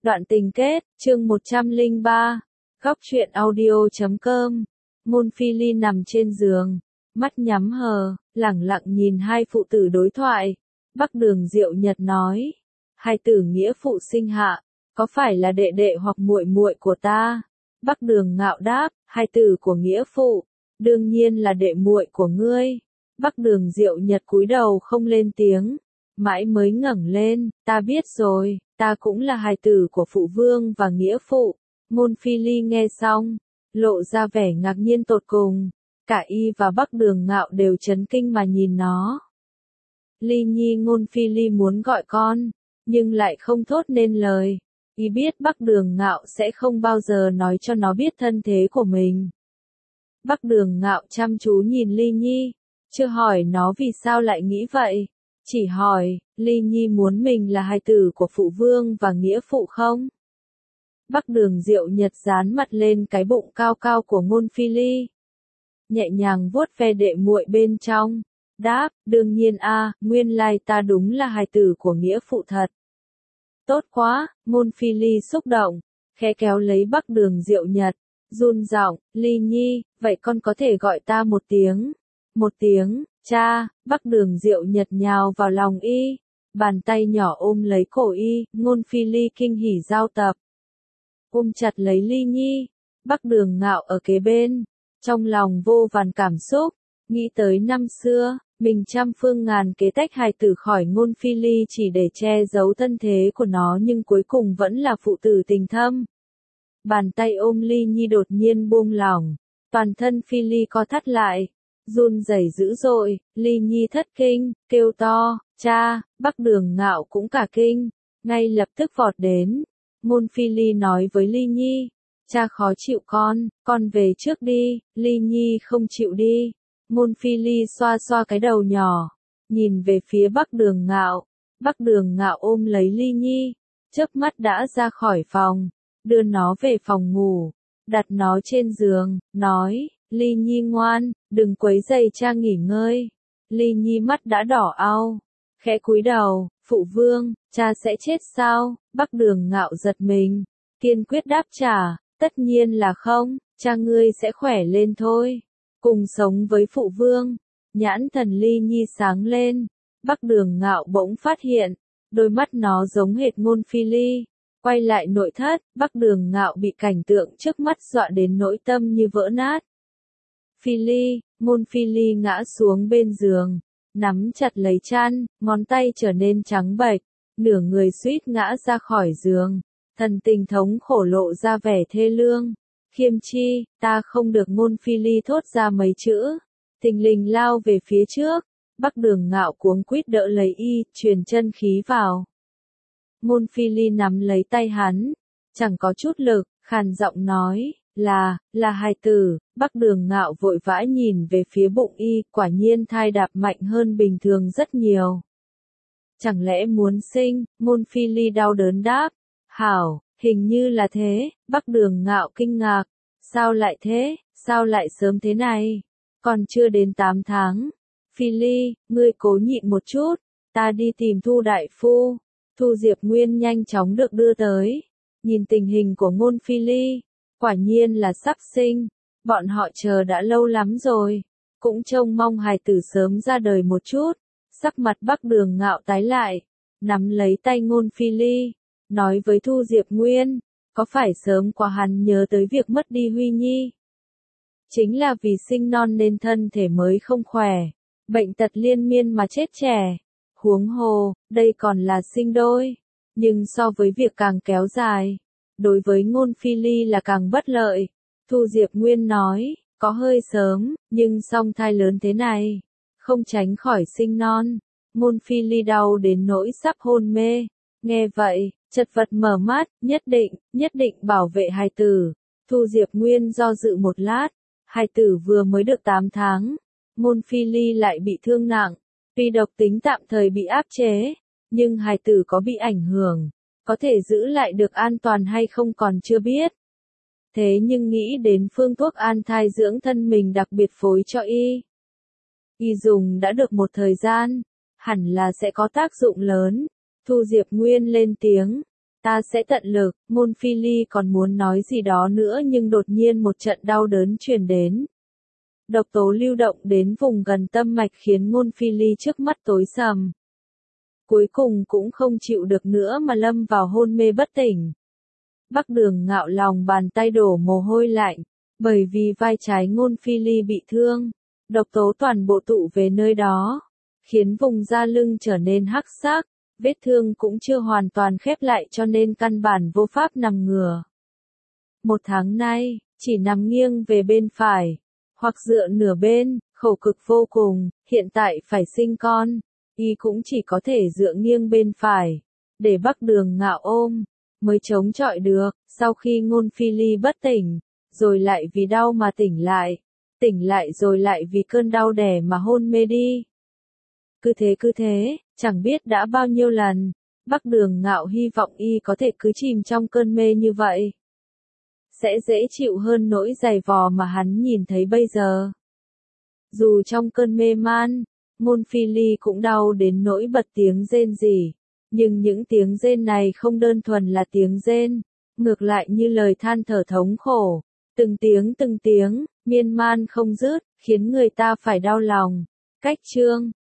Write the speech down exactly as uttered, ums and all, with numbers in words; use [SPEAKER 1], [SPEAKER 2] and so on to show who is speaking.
[SPEAKER 1] Đoạn tình kết, chương một trăm lẻ ba, góc truyện audio chấm com. Môn Phi Ly nằm trên giường, mắt nhắm hờ, lẳng lặng nhìn hai phụ tử đối thoại. Bắc Đường Diệu Nhật nói, hai tử nghĩa phụ sinh hạ, có phải là đệ đệ hoặc muội muội của ta? Bắc Đường Ngạo đáp, hai tử của nghĩa phụ, đương nhiên là đệ muội của ngươi. Bắc Đường Diệu Nhật cúi đầu không lên tiếng, mãi mới ngẩng lên, ta biết rồi, ta cũng là hài tử của phụ vương và nghĩa phụ. Môn Phi Ly nghe xong, lộ ra vẻ ngạc nhiên tột cùng, cả y và Bắc Đường Ngạo đều chấn kinh mà nhìn nó. Ly Nhi Ngôn Phi Ly muốn gọi con, nhưng lại không thốt nên lời. Y biết Bắc Đường Ngạo sẽ không bao giờ nói cho nó biết thân thế của mình. Bắc Đường Ngạo chăm chú nhìn Ly Nhi, chưa hỏi nó vì sao lại nghĩ vậy, chỉ hỏi, Ly Nhi muốn mình là hài tử của phụ vương và nghĩa phụ không? Bắc Đường Diệu Nhật dán mặt lên cái bụng cao cao của Ngôn Phi Ly, nhẹ nhàng vuốt ve đệ muội bên trong, đáp, đương nhiên a, nguyên lai ta đúng là hài tử của nghĩa phụ thật. Tốt quá, Ngôn Phi Ly xúc động, khẽ kéo lấy Bắc Đường Diệu Nhật, run giọng, Ly Nhi, vậy con có thể gọi ta một tiếng, một tiếng, cha. Bắc Đường Diệu Nhật nhào vào lòng y, bàn tay nhỏ ôm lấy cổ y. Ngôn Phi Ly kinh hỉ giao tập, ôm chặt lấy Ly Nhi. Bắc Đường Ngạo ở kế bên, trong lòng vô vàn cảm xúc, nghĩ tới năm xưa, mình trăm phương ngàn kế tách hài tử khỏi Ngôn Phi Ly chỉ để che giấu thân thế của nó, nhưng cuối cùng vẫn là phụ tử tình thâm. Bàn tay ôm Ly Nhi đột nhiên buông lỏng, toàn thân Phi Ly co thắt lại, run rẩy dữ dội. Ly Nhi thất kinh, kêu to, cha. Bắc Đường Ngạo cũng cả kinh, ngay lập tức vọt đến. Ngôn Phi Ly nói với Ly Nhi, cha khó chịu con, con về trước đi. Ly Nhi không chịu đi. Ngôn Phi Ly xoa xoa cái đầu nhỏ, nhìn về phía Bắc Đường Ngạo. Bắc Đường Ngạo ôm lấy Ly Nhi, chớp mắt đã ra khỏi phòng, đưa nó về phòng ngủ, đặt nó trên giường, nói, Ly Nhi ngoan, đừng quấy rầy cha nghỉ ngơi. Ly Nhi mắt đã đỏ au, khẽ cúi đầu, phụ vương, cha sẽ chết sao? Bắc Đường Ngạo giật mình, kiên quyết đáp trả, tất nhiên là không, cha ngươi sẽ khỏe lên thôi, cùng sống với phụ vương. Nhãn thần Ly Nhi sáng lên, Bắc Đường Ngạo bỗng phát hiện, đôi mắt nó giống hệt Ngôn Phi Ly. Quay lại nội thất, Bắc Đường Ngạo bị cảnh tượng trước mắt dọa đến nỗi tâm như vỡ nát. Phi Ly, Ngôn Phi Ly ngã xuống bên giường, nắm chặt lấy chăn, ngón tay trở nên trắng bệch, nửa người suýt ngã ra khỏi giường, thần tình thống khổ lộ ra vẻ thê lương. Khiêm Chi, ta không được. Ngôn Phi Ly thốt ra mấy chữ, thình lình lao về phía trước. Bắc Đường Ngạo cuống quýt đỡ lấy y, truyền chân khí vào. Ngôn Phi Ly nắm lấy tay hắn, chẳng có chút lực, khàn giọng nói, là, là hài tử. Bắc Đường Ngạo vội vã nhìn về phía bụng y, quả nhiên thai đạp mạnh hơn bình thường rất nhiều. Chẳng lẽ muốn sinh? Ngôn Phi Ly đau đớn đáp, hảo, hình như là thế. Bắc Đường Ngạo kinh ngạc, sao lại thế, sao lại sớm thế này, còn chưa đến tám tháng. Phi Ly, ngươi cố nhịn một chút, ta đi tìm Thu đại phu. Thu Diệp Nguyên nhanh chóng được đưa tới, nhìn tình hình của Ngôn Phi Ly, quả nhiên là sắp sinh, bọn họ chờ đã lâu lắm rồi, cũng trông mong hài tử sớm ra đời một chút. Sắc mặt Bắc Đường Ngạo tái lại, nắm lấy tay Ngôn Phi Ly, nói với Thu Diệp Nguyên, có phải sớm quá hắn nhớ tới việc mất đi Huy Nhi? Chính là vì sinh non nên thân thể mới không khỏe, bệnh tật liên miên mà chết trẻ. Huống hồ, đây còn là sinh đôi, nhưng so với việc càng kéo dài, đối với Ngôn Phi Ly là càng bất lợi. Thu Diệp Nguyên nói, có hơi sớm, nhưng song thai lớn thế này, không tránh khỏi sinh non. Ngôn Phi Ly đau đến nỗi sắp hôn mê, nghe vậy, chật vật mở mắt, nhất định, nhất định bảo vệ hài tử. Thu Diệp Nguyên do dự một lát, hài tử vừa mới được tám tháng, Ngôn Phi Ly lại bị thương nặng. Tuy độc tính tạm thời bị áp chế, nhưng hài tử có bị ảnh hưởng, có thể giữ lại được an toàn hay không còn chưa biết. Thế nhưng nghĩ đến phương thuốc an thai dưỡng thân mình đặc biệt phối cho y, y dùng đã được một thời gian, hẳn là sẽ có tác dụng lớn. Thu Diệp Nguyên lên tiếng, Ta sẽ tận lực, Ngôn Phi Ly còn muốn nói gì đó nữa nhưng đột nhiên một trận đau đớn truyền đến. Độc tố lưu động đến vùng gần tâm mạch khiến Ngôn Phi Ly trước mắt tối sầm. Cuối cùng cũng không chịu được nữa mà lâm vào hôn mê bất tỉnh. Bắc Đường Ngạo lòng bàn tay đổ mồ hôi lạnh, bởi vì vai trái Ngôn Phi Ly bị thương, độc tố toàn bộ tụ về nơi đó, khiến vùng da lưng trở nên hắc sắc, vết thương cũng chưa hoàn toàn khép lại cho nên căn bản vô pháp nằm ngửa. Một tháng nay, chỉ nằm nghiêng về bên phải, hoặc dựa nửa bên, khổ cực vô cùng, hiện tại phải sinh con, y cũng chỉ có thể dựa nghiêng bên phải, để Bắc Đường Ngạo ôm, mới chống chọi được, sau khi Ngôn Phi Ly bất tỉnh, rồi lại vì đau mà tỉnh lại, tỉnh lại rồi lại vì cơn đau đẻ mà hôn mê đi. Cứ thế cứ thế, chẳng biết đã bao nhiêu lần, Bắc Đường Ngạo hy vọng y có thể cứ chìm trong cơn mê như vậy. Sẽ dễ chịu hơn nỗi dày vò mà hắn nhìn thấy bây giờ. Dù trong cơn mê man, Ngôn Phi Ly cũng đau đến nỗi bật tiếng rên rỉ, nhưng những tiếng rên này không đơn thuần là tiếng rên, ngược lại như lời than thở thống khổ, từng tiếng từng tiếng, miên man không dứt, khiến người ta phải đau lòng. Cách chương